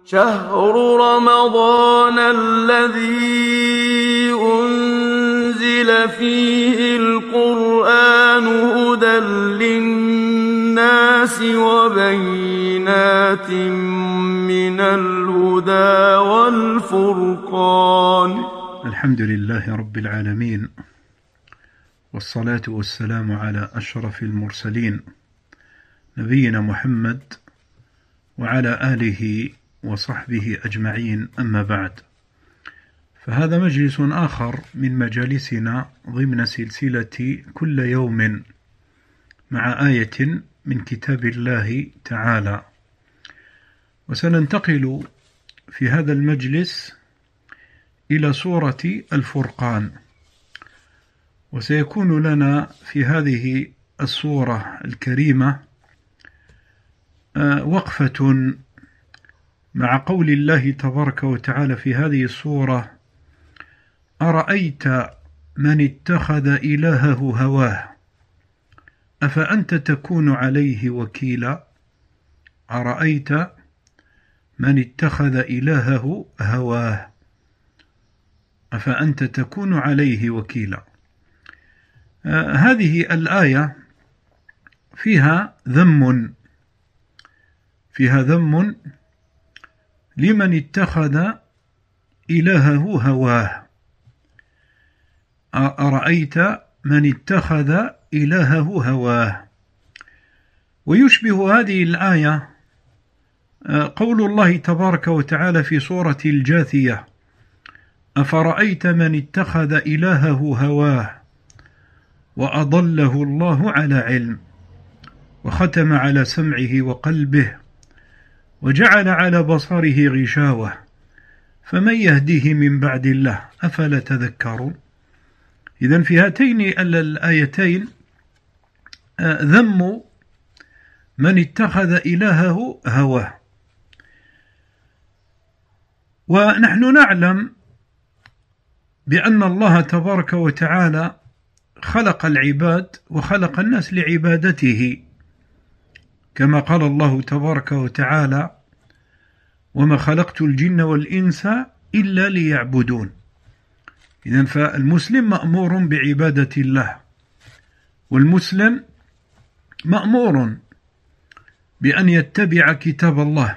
شهر رمضان الذي أنزل فيه القرآن هدى للناس وبينات من الهدى والفرقان. الحمد لله رب العالمين، والصلاة والسلام على أشرف المرسلين نبينا محمد وعلى آله وصحبه أجمعين، أما بعد، فهذا مجلس آخر من مجالسنا ضمن سلسلة كل يوم مع آية من كتاب الله تعالى. وسننتقل في هذا المجلس إلى سورة الفرقان، وسيكون لنا في هذه السورة الكريمة وقفة مع قول الله تبارك وتعالى في هذه السورة: أرأيت من اتخذ إلهه هواه أفأنت تكون عليه وكيلا. أرأيت من اتخذ إلهه هواه أفأنت تكون عليه وكيلا. هذه الآية فيها ذم لمن اتخذ إلهه هواه. أرأيت من اتخذ إلهه هواه. ويشبه هذه الآية قول الله تبارك وتعالى في سورة الجاثية: أفرأيت من اتخذ إلهه هواه وأضله الله على علم وختم على سمعه وقلبه وجعل على بصره غشاوة فمن يهديه من بعد الله أفلا تذكرون. إذن في هاتين الآيتين ذم من اتخذ إلهه هواه. ونحن نعلم بأن الله تبارك وتعالى خلق العباد وخلق الناس لعبادته، كما قال الله تبارك وتعالى: وما خلقت الجن والإنس إلا ليعبدون. إذن فالمسلم مأمور بعبادة الله، والمسلم مأمور بأن يتبع كتاب الله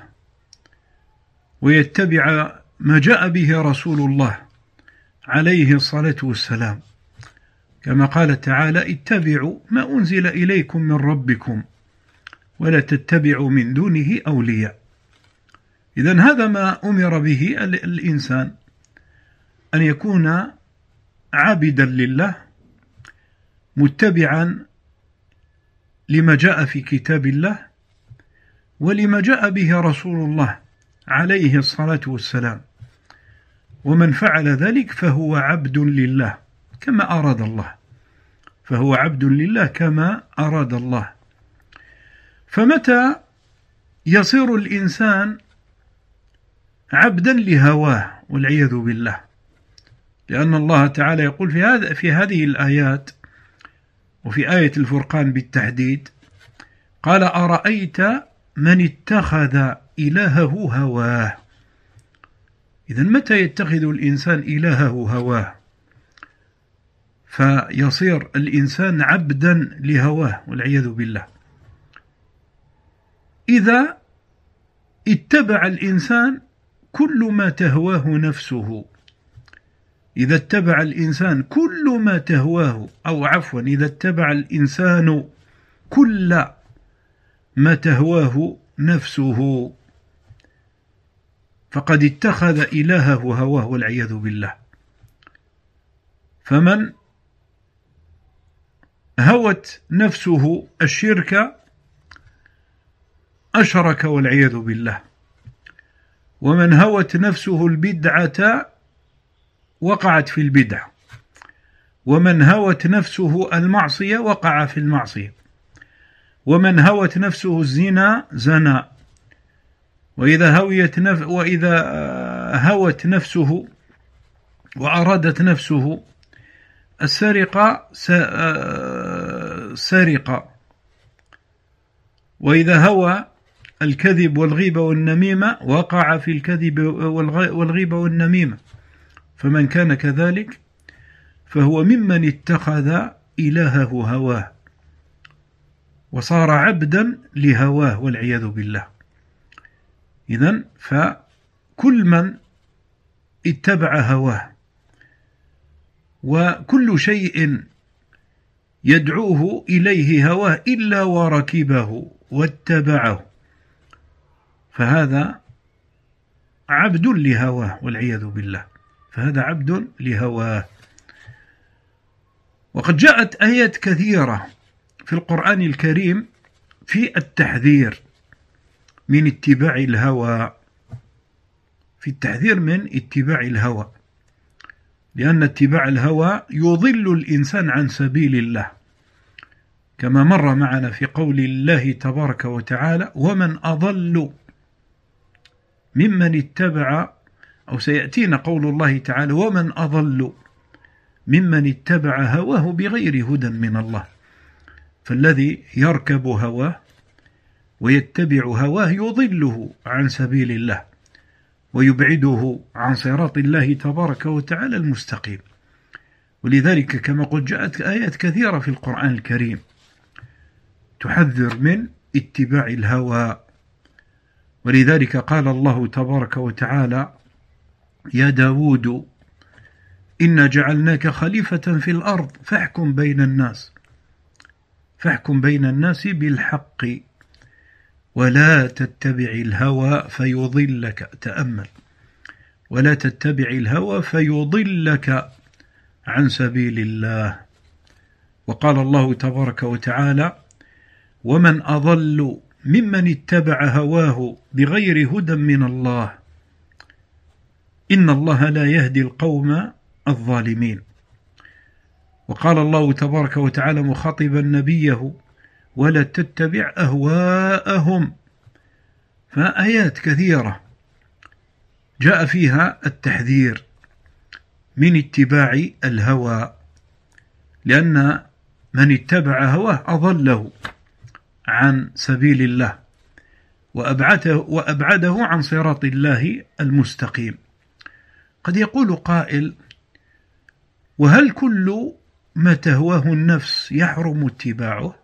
ويتبع ما جاء به رسول الله عليه الصلاة والسلام، كما قال تعالى: اتبعوا ما أنزل إليكم من ربكم ولا تتبعوا من دونه أولياء. إذن هذا ما أمر به الإنسان، أن يكون عابدا لله متبعا لما جاء في كتاب الله ولما جاء به رسول الله عليه الصلاة والسلام. ومن فعل ذلك فهو عبد لله كما أراد الله، فهو عبد لله كما أراد الله. فمتى يصير الإنسان عبدا لهواه والعياذ بالله؟ لأن الله تعالى يقول في هذه الآيات، وفي آية الفرقان بالتحديد، قال: أرأيت من اتخذ إلهه هواه. إذن متى يتخذ الإنسان إلهه هواه؟ فيصير الإنسان عبدا لهواه والعياذ بالله. إذا اتبع الإنسان كل ما تهواه نفسه، إذا اتبع الإنسان كل ما تهواه، أو عفوا، إذا اتبع الإنسان كل ما تهواه نفسه فقد اتخذ إلهه هواه والعياذ بالله. فمن هوت نفسه الشرك أشرك والعياذ بالله، ومن هوت نفسه البدعة وقعت في البدعة، ومن هوت نفسه المعصية وقع في المعصية، ومن هوت نفسه الزنا زنى، وإذا هوت نفسه وأرادت نفسه السرقة سرق، وإذا هوى الكذب والغيبة والنميمة وقع في الكذب والغيبة والنميمة، فمن كان كذلك فهو ممن اتخذ إلهه هواه وصار عبدا لهواه والعياذ بالله. إذن فكل من اتبع هواه وكل شيء يدعوه إليه هواه إلا وركبه واتبعه فهذا عبد لهواه والعياذ بالله، فهذا عبد لهواه. وقد جاءت آيات كثيرة في القرآن الكريم في التحذير من اتباع الهوى، في التحذير من اتباع الهوى، لأن اتباع الهوى يضل الإنسان عن سبيل الله، كما مر معنا في قول الله تبارك وتعالى: ومن أضل ممن اتبع، أو سيأتينا قول الله تعالى: ومن أضل ممن اتبع هواه بغير هدى من الله. فالذي يركب هواه ويتبع هواه يضله عن سبيل الله ويبعده عن صراط الله تبارك وتعالى المستقيم. ولذلك كما قلت جاءت آيات كثيرة في القرآن الكريم تحذر من اتباع الهوى. ولذلك قال الله تبارك وتعالى: يا داود إنا جعلناك خليفة في الأرض فاحكم بين الناس بالحق ولا تتبع الهوى فيضلك، تأمل، ولا تتبع الهوى فيضلك عن سبيل الله. وقال الله تبارك وتعالى: ومن أضل ممن اتبع هواه بغير هدى من الله إن الله لا يهدي القوم الظالمين. وقال الله تبارك وتعالى مخاطبا نبيه: ولا تتبع أهواءهم. فآيات كثيرة جاء فيها التحذير من اتباع الهوى، لأن من اتبع هواه أضله عن سبيل الله وأبعده عن صراط الله المستقيم. قد يقول قائل: وهل كل ما تهواه النفس يحرم اتباعه؟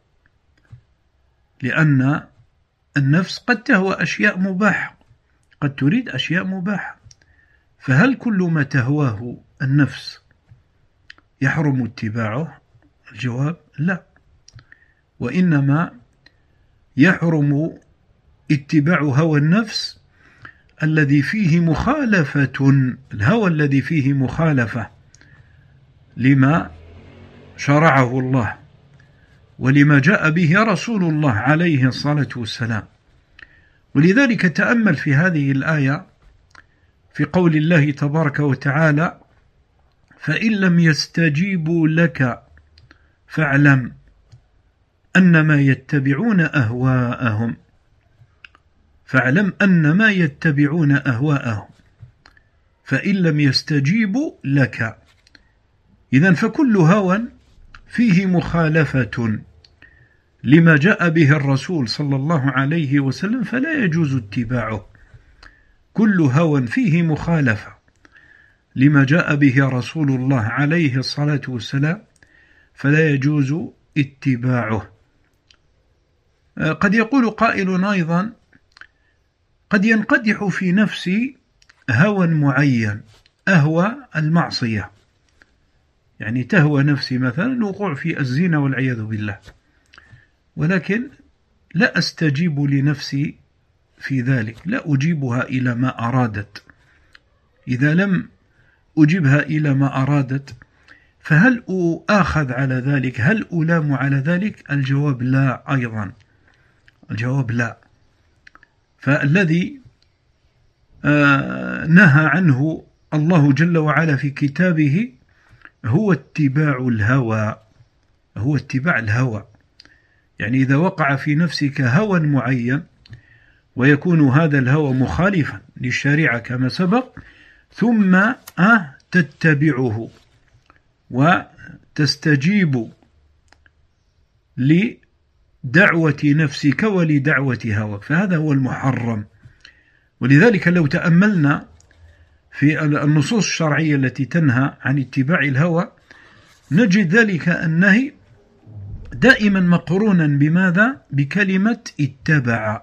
لأن النفس قد تهوى أشياء مباحة، قد تريد أشياء مباحة، فهل كل ما تهواه النفس يحرم اتباعه؟ الجواب: لا، وإنما يحرم اتباع هوى النفس الذي فيه مخالفة، الهوى الذي فيه مخالفة لما شرعه الله ولما جاء به رسول الله عليه الصلاة والسلام. ولذلك تأمل في هذه الآية في قول الله تبارك وتعالى: فإن لم يستجيبوا لك فاعلم أنما يتبعون أهواءهم، فاعلم أنما يتبعون أهواءهم، فإن لم يستجيبوا لك. إذن فكل هوى فيه مخالفة لما جاء به الرسول صلى الله عليه وسلم فلا يجوز اتباعه. كل هوى فيه مخالفة لما جاء به رسول الله عليه الصلاة والسلام فلا يجوز اتباعه. قد يقول قائل أيضا: قد ينقدح في نفسي هوى معين، أهوى المعصية، يعني تهوى نفسي مثلا الوقوع في الزنا والعياذ بالله، ولكن لا أستجيب لنفسي في ذلك، لا أجيبها إلى ما أرادت. إذا لم أجيبها إلى ما أرادت فهل أخذ على ذلك؟ هل ألام على ذلك؟ الجواب لا، أيضا الجواب لا. فالذي نهى عنه الله جل وعلا في كتابه هو اتباع الهوى، هو اتباع الهوى. يعني إذا وقع في نفسك هوى معين ويكون هذا الهوى مخالفا للشريعة كما سبق، ثم تتبعه وتستجيب دعوة نفسك ولدعوة هواك، فهذا هو المحرم. ولذلك لو تأملنا في النصوص الشرعية التي تنهى عن اتباع الهوى نجد ذلك النهي دائما مقرونا بماذا؟ بكلمة اتبع،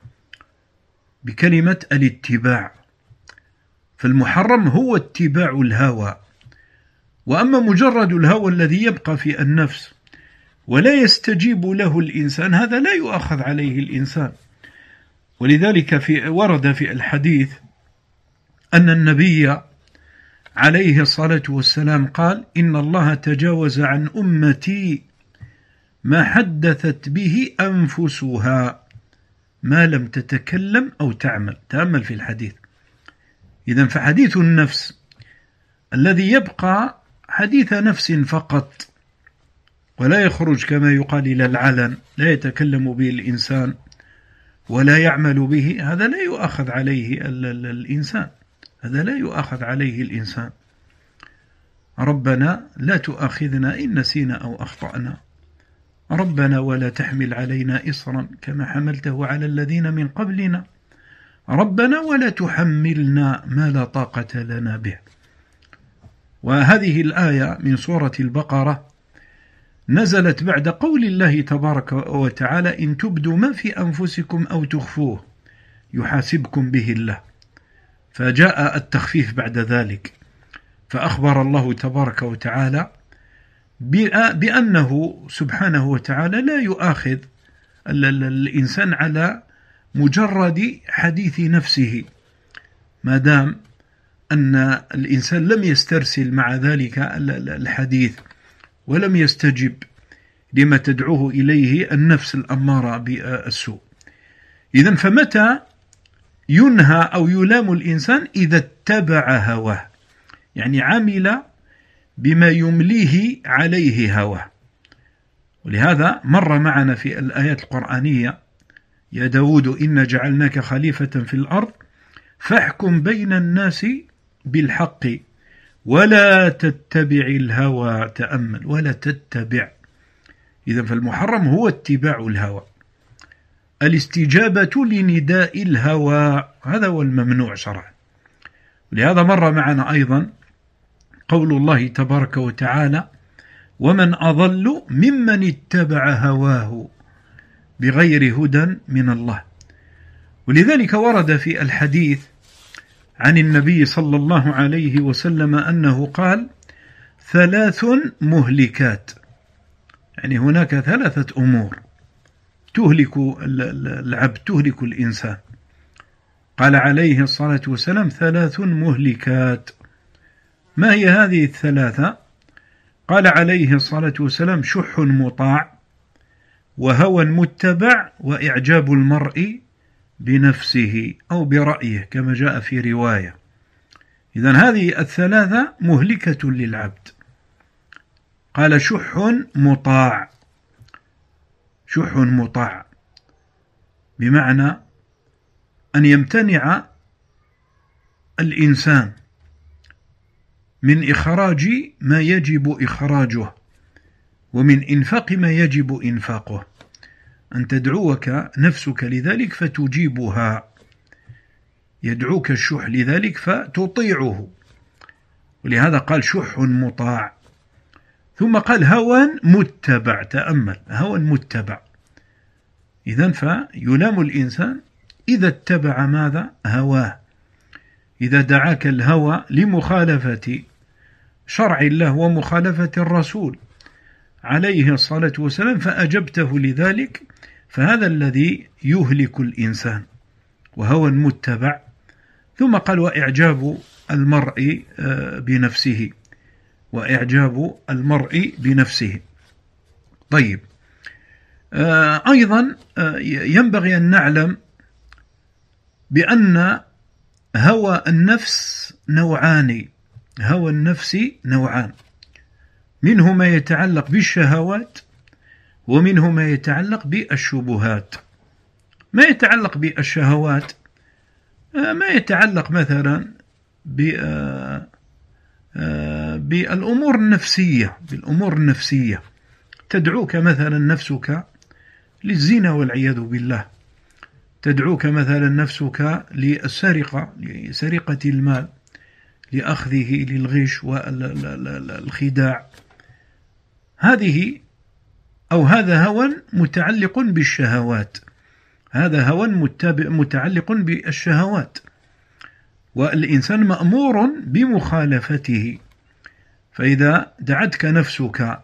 بكلمة الاتباع. فالمحرم هو اتباع الهوى. وأما مجرد الهوى الذي يبقى في النفس ولا يستجيب له الإنسان، هذا لا يؤخذ عليه الإنسان. ولذلك ورد في الحديث أن النبي عليه الصلاة والسلام قال: إن الله تجاوز عن أمتي ما حدثت به أنفسها ما لم تتكلم أو تعمل. تأمل في الحديث. إذن فحديث النفس الذي يبقى حديث نفس فقط ولا يخرج كما يقال إلى العلن، لا يتكلم به الإنسان ولا يعمل به، هذا لا يؤخذ عليه الإنسان، هذا لا يؤخذ عليه الإنسان. ربنا لا تؤاخذنا إن نسينا أو أخطأنا، ربنا ولا تحمل علينا إصرا كما حملته على الذين من قبلنا، ربنا ولا تحملنا ما لا طاقة لنا به. وهذه الآية من سورة البقرة نزلت بعد قول الله تبارك وتعالى: إن تبدوا ما في أنفسكم أو تخفوه يحاسبكم به الله. فجاء التخفيف بعد ذلك، فأخبر الله تبارك وتعالى بأنه سبحانه وتعالى لا يؤاخذ الإنسان على مجرد حديث نفسه، ما دام أن الإنسان لم يسترسل مع ذلك الحديث ولم يستجب لما تدعوه إليه النفس الأمارة بالسوء. إذن فمتى ينهى أو يلام الإنسان؟ إذا اتبع هواه، يعني عمل بما يمليه عليه هواه. ولهذا مر معنا في الآيات القرآنية: يا داود إنا جعلناك خليفة في الأرض فاحكم بين الناس بالحق ولا تتبع الهوى. تأمل، ولا تتبع. إذا فالمحرم هو اتباع الهوى، الاستجابة لنداء الهوى، هذا هو الممنوع شرعا. ولهذا مر معنا أيضا قول الله تبارك وتعالى: ومن أضل ممن اتبع هواه بغير هدى من الله. ولذلك ورد في الحديث عن النبي صلى الله عليه وسلم أنه قال: 3 مهلكات، يعني هناك 3 أمور تهلك العبد، تهلك الإنسان. قال عليه الصلاة والسلام: 3 مهلكات. ما هي هذه ال3؟ قال عليه الصلاة والسلام: شح مطاع، وهوى متبع، وإعجاب المرء بنفسه أو برأيه كما جاء في رواية. إذن هذه ال3 مهلكة للعبد. قال: شح مطاع. شح مطاع بمعنى أن يمتنع الإنسان من إخراج ما يجب إخراجه ومن إنفاق ما يجب إنفاقه، أن تدعوك نفسك لذلك فتجيبها، يدعوك الشح لذلك فتطيعه. ولهذا قال: شح مطاع. ثم قال: هوى متبع. تأمل، هوى متبع. إذن فيلام الإنسان إذا اتبع ماذا؟ هواه. إذا دعاك الهوى لمخالفة شرع الله ومخالفة الرسول عليه الصلاة والسلام فأجبته لذلك، فهذا الذي يهلك الإنسان، وهوى متبع. ثم قال: وإعجاب المرء بنفسه، وإعجاب المرء بنفسه. طيب، أيضا ينبغي أن نعلم بأن هوى النفس نوعان. هوى النفس نوعان، منه ما يتعلق بالشهوات ومنه ما يتعلق بالشبهات. ما يتعلق بالشهوات ما يتعلق مثلا بالأمور النفسية، بالأمور النفسية. تدعوك مثلا نفسك للزنا والعياذ بالله. تدعوك مثلا نفسك للسرقة، لسرقة المال، لأخذه، للغش والخداع. هذه أو هذا هوى متعلق بالشهوات، هذا هوى متعلق بالشهوات، والإنسان مأمور بمخالفته. فإذا دعتك نفسك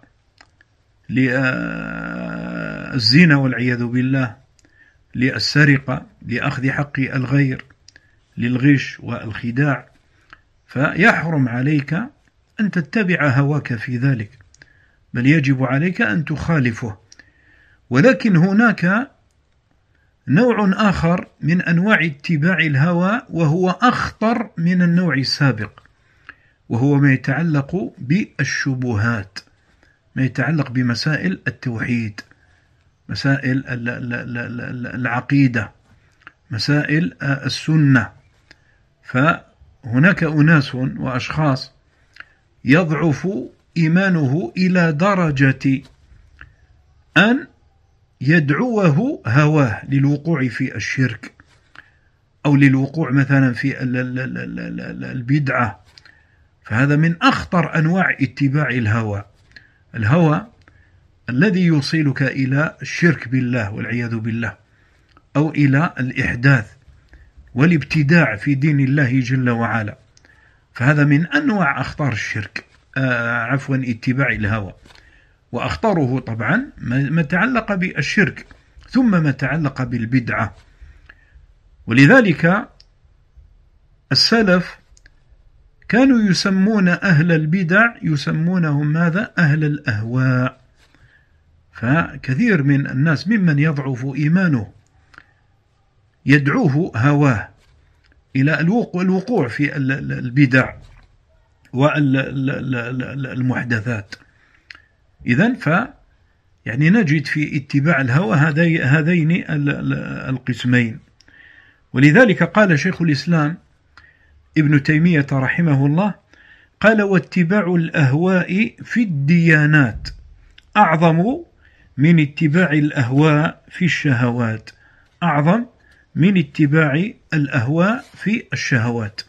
للزنا والعياذ بالله، للسرقة، لأخذ حق الغير، للغش والخداع، فيحرم عليك أن تتبع هواك في ذلك، بل يجب عليك أن تخالفه. ولكن هناك نوع آخر من أنواع اتباع الهوى، وهو أخطر من النوع السابق، وهو ما يتعلق بالشبهات، ما يتعلق بمسائل التوحيد، مسائل العقيدة، مسائل السنة. فهناك أناس وأشخاص يضعف إيمانه إلى درجة أن يدعوه هواه للوقوع في الشرك، أو للوقوع مثلا في البدعة. فهذا من أخطر أنواع اتباع الهوى، الهوى الذي يوصلك إلى الشرك بالله والعياذ بالله، أو إلى الإحداث والابتداع في دين الله جل وعلا. فهذا من أنواع أخطار الشرك، اتباع الهوى. وأخطره طبعا ما تعلق بالشرك، ثم ما تعلق بالبدعة. ولذلك السلف كانوا يسمون أهل البدع، يسمونهم ماذا؟ أهل الأهواء. فكثير من الناس ممن يضعف إيمانه يدعوه هواه إلى الوقوع في البدع والمحدثات. إذن يعني نجد في اتباع الهوى هذين القسمين. ولذلك قال شيخ الإسلام ابن تيمية رحمه الله، قال: واتباع الأهواء في الديانات أعظم من اتباع الأهواء في الشهوات، أعظم من اتباع الأهواء في الشهوات.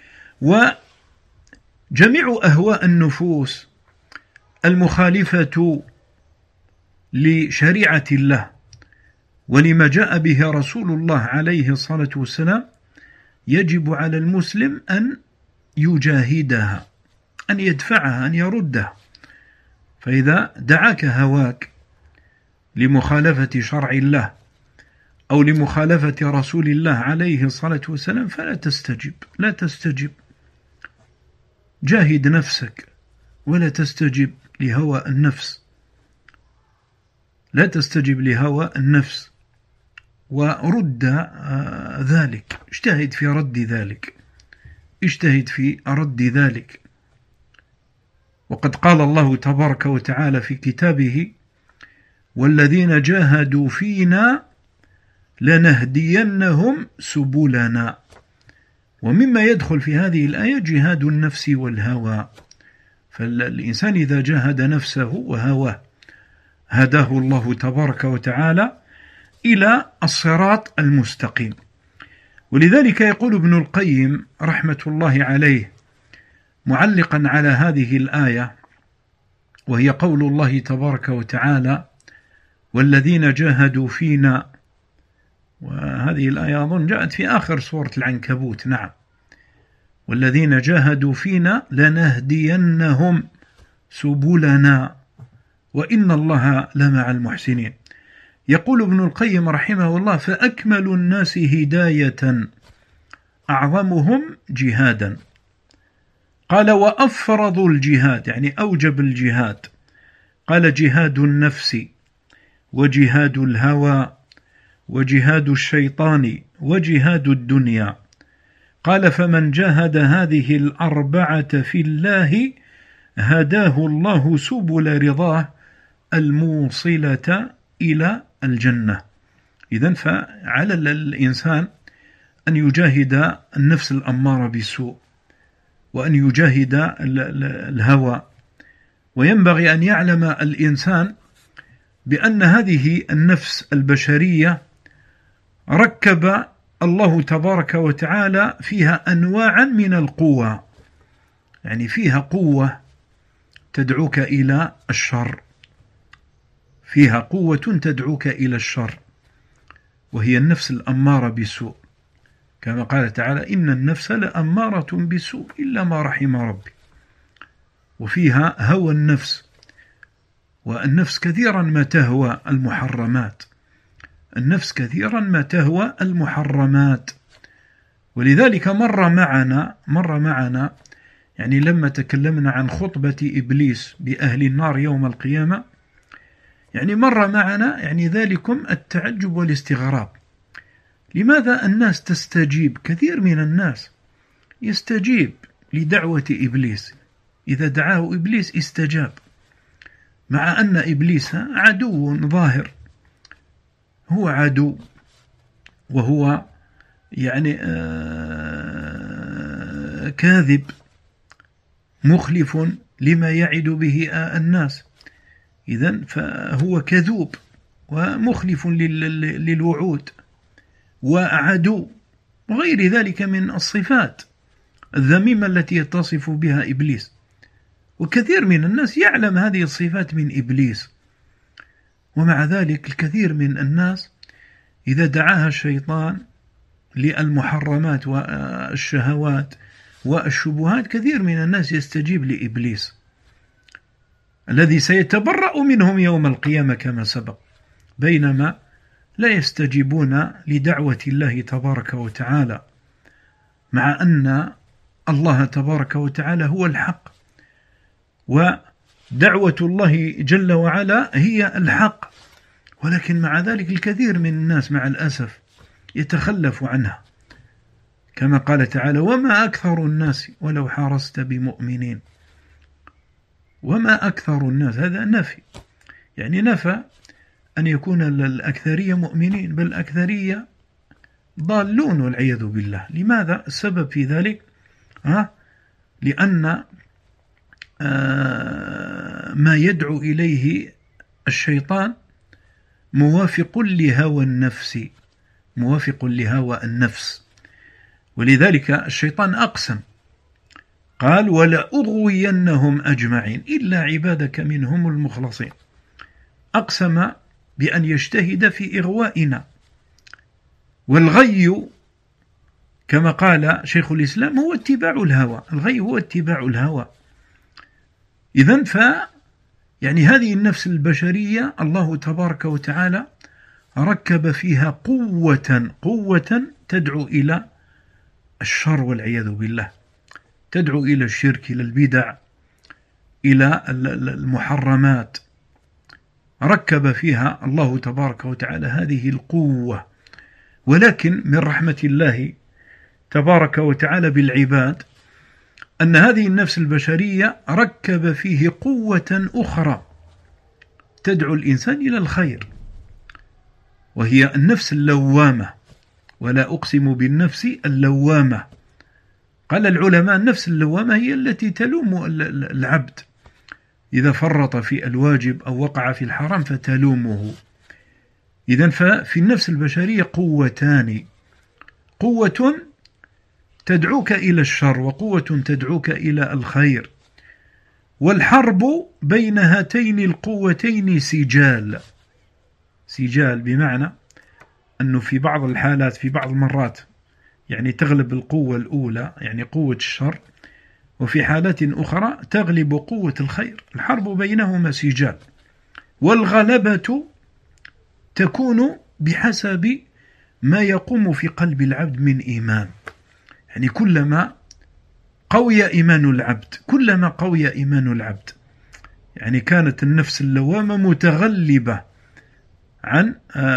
وجميع أهواء النفوس المخالفة لشريعة الله ولما جاء به رسول الله عليه الصلاة والسلام يجب على المسلم أن يجاهدها، أن يدفعها، أن يردها. فإذا دعاك هواك لمخالفة شرع الله أو لمخالفة رسول الله عليه الصلاة والسلام فلا تستجب، لا تستجب. جاهد نفسك ولا تستجب لهوى النفس، لا تستجب لهوى النفس، ورد ذلك، اجتهد في رد ذلك، اجتهد في رد ذلك. وقد قال الله تبارك وتعالى في كتابه: والذين جاهدوا فينا لنهدينهم سبلنا. ومما يدخل في هذه الآية جهاد النفس والهوى. فالإنسان إذا جاهد نفسه وهواه هداه الله تبارك وتعالى إلى الصراط المستقيم. ولذلك يقول ابن القيم رحمة الله عليه معلقا على هذه الآية، وهي قول الله تبارك وتعالى: والذين جاهدوا فينا. وهذه الآية أظن جاءت في آخر سورة العنكبوت. نعم، والذين جاهدوا فينا لنهدينهم سبلنا وإن الله لمع المحسنين. يقول ابن القيم رحمه الله: فأكمل الناس هداية أعظمهم جهادا. قال: وأفرض الجهاد، يعني أوجب الجهاد، قال: جهاد النفس وجهاد الهوى وجهاد الشيطان وجهاد الدنيا. قال: فمن جاهد هذه الأربعة في الله هداه الله سبل رضاه الموصلة إلى الجنة. إذن فعلى الإنسان أن يجاهد النفس الأمارة بالسوء، وأن يجاهد الهوى. وينبغي أن يعلم الإنسان بأن هذه النفس البشرية ركب الله تبارك وتعالى فيها أنواعا من القوة، يعني فيها قوة تدعوك إلى الشر، فيها قوة تدعوك إلى الشر، وهي النفس الأمارة بالسوء، كما قال تعالى: إن النفس لأمارة بالسوء إلا ما رحم ربي. وفيها هوى النفس، والنفس كثيرا ما تهوى المحرمات، النفس كثيرا ما تهوى المحرمات. ولذلك مر معنا يعني لما تكلمنا عن خطبة إبليس بأهل النار يوم القيامة، يعني مر معنا يعني ذلكم التعجب والاستغراب. لماذا الناس تستجيب؟ كثير من الناس يستجيب لدعوة إبليس، إذا دعاه إبليس استجاب، مع أن إبليس عدو ظاهر، هو عدو، وهو يعني كاذب مخلف لما يعد به الناس، إذن فهو كذوب ومخلف للوعود وعدو، وغير ذلك من الصفات الذميمة التي يتصف بها إبليس. وكثير من الناس يعلم هذه الصفات من إبليس، ومع ذلك الكثير من الناس إذا دعاها الشيطان للمحرمات والشهوات والشبهات، كثير من الناس يستجيب لإبليس الذي سيتبرأ منهم يوم القيامة كما سبق، بينما لا يستجيبون لدعوة الله تبارك وتعالى، مع أن الله تبارك وتعالى هو الحق، ودعوة الله جل وعلا هي الحق، ولكن مع ذلك الكثير من الناس مع الأسف يتخلف عنها، كما قال تعالى: وما أكثر الناس ولو حارست بمؤمنين. وما أكثر الناس، هذا نفي، يعني نفى أن يكون الأكثرية مؤمنين، بل الأكثرية ضالون والعياذ بالله. لماذا؟ السبب في ذلك لأن ما يدعو إليه الشيطان موافق لهوى النفس، موافق لهوى النفس. ولذلك الشيطان أقسم، قال: ولأغوينهم أجمعين إلا عبادك منهم المخلصين. أقسم بأن يجتهد في إغوائنا، والغي كما قال شيخ الإسلام هو اتباع الهوى، الغي هو اتباع الهوى. إذن يعني هذه النفس البشرية الله تبارك وتعالى ركب فيها قوة تدعو إلى الشر والعياذ بالله، تدعو إلى الشرك، إلى البدع، إلى المحرمات. ركب فيها الله تبارك وتعالى هذه القوة، ولكن من رحمة الله تبارك وتعالى بالعباد أن هذه النفس البشرية ركب فيه قوة أخرى تدعو الإنسان إلى الخير، وهي النفس اللوامة. ولا أقسم بالنفس اللوامة. قال العلماء: النفس اللوامة هي التي تلوم العبد إذا فرط في الواجب أو وقع في الحرام فتلومه. إذن ففي النفس البشرية قوتان: قوة تدعوك إلى الشر، وقوة تدعوك إلى الخير. والحرب بين هاتين القوتين سجال. سجال بمعنى أنه في بعض الحالات، في بعض المرات يعني تغلب القوة الأولى يعني قوة الشر، وفي حالات أخرى تغلب قوة الخير. الحرب بينهما سجال، والغلبة تكون بحسب ما يقوم في قلب العبد من إيمان. يعني كلما قوي إيمان العبد، كلما قوي إيمان العبد، يعني كانت النفس اللوامة متغلبة عن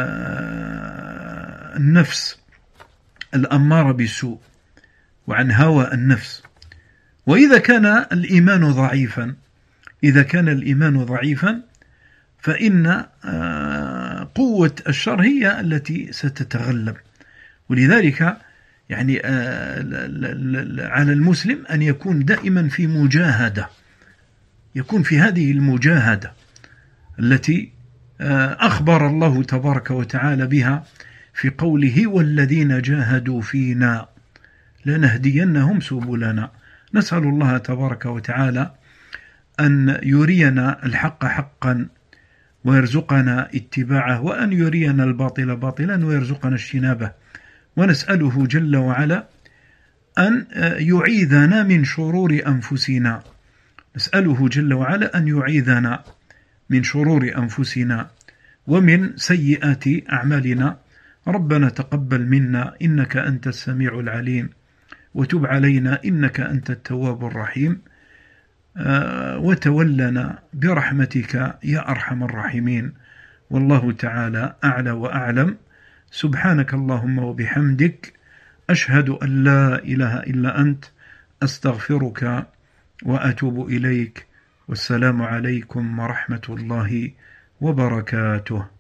النفس الأمارة بالسوء وعن هوى النفس. وإذا كان الإيمان ضعيفا، إذا كان الإيمان ضعيفا فإن قوة الشر هي التي ستتغلب. ولذلك يعني على المسلم أن يكون دائما في مجاهدة، يكون في هذه المجاهدة التي أخبر الله تبارك وتعالى بها في قوله والذين جاهدوا فينا لنهدينهم سبلنا. نسأل الله تبارك وتعالى أن يرينا الحق حقا ويرزقنا اتباعه، وأن يرينا الباطل باطلا ويرزقنا اجتنابه، ونسأله جل وعلا أن يعيذنا من شرور أنفسنا، نسأله جل وعلا أن يعيذنا من شرور أنفسنا ومن سيئات أعمالنا. ربنا تقبل منا إنك أنت السميع العليم، وتب علينا إنك أنت التواب الرحيم، وتولنا برحمتك يا أرحم الراحمين. والله تعالى أعلى وأعلم. سبحانك اللهم وبحمدك، أشهد أن لا إله إلا أنت، أستغفرك وأتوب إليك. والسلام عليكم ورحمة الله وبركاته.